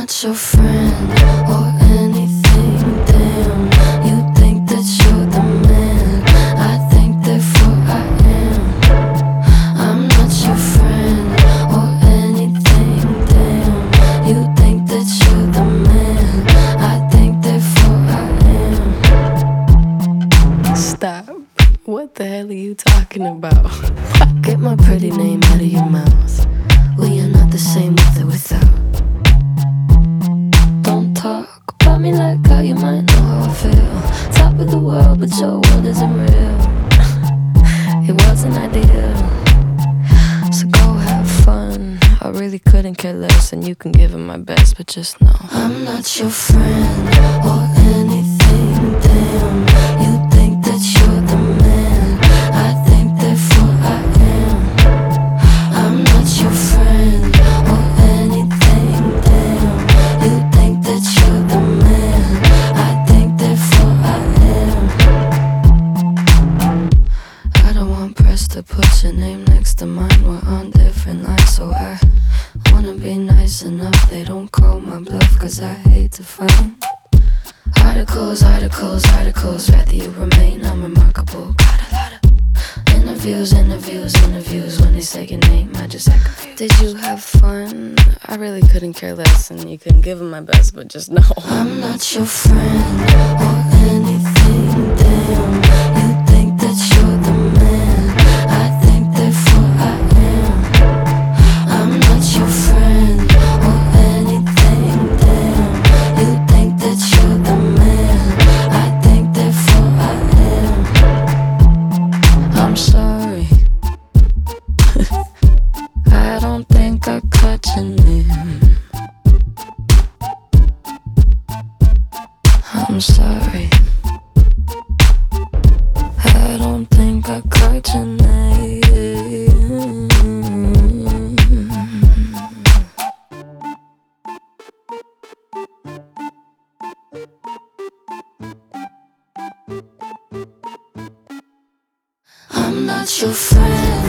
not your friend or anything, damn. You think that you're the man, I think therefore I am. I'm not your friend or anything, damn. You think that you're the man, I think therefore I am. Stop. What the hell are you talking about? Get my pretty name out of your mouth. We are not the same with or without. Don't talk about me like how you might know how I feel. Top of the world, but your world isn't real. It wasn't ideal, so go have fun. I really couldn't care less, and you can give it my best, but just know I'm not your friend or anything, damn. You think that you're the man, I think therefore I am. I'm not your friend or anything, damn. You think that you're the man, I think therefore I am. I don't want press to put your name next to mine. We're on different lines, so I wanna be nice enough they don't call my bluff, cause I hate to find articles, rather you remain unremarkable. Got a lot of interviews. When they say your name, I just act confused. Did you have fun? I really couldn't care less, and you couldn't give it my best, but just know I'm not your friend or anything, damn. You think that you're the man, I think therefore I am. I'm not your friend or anything, damn. You think that you're the man, I think therefore I am. I'm sorry, I don't think I caught your name. I'm sorry, I don't think I caught your name. I'm not your friend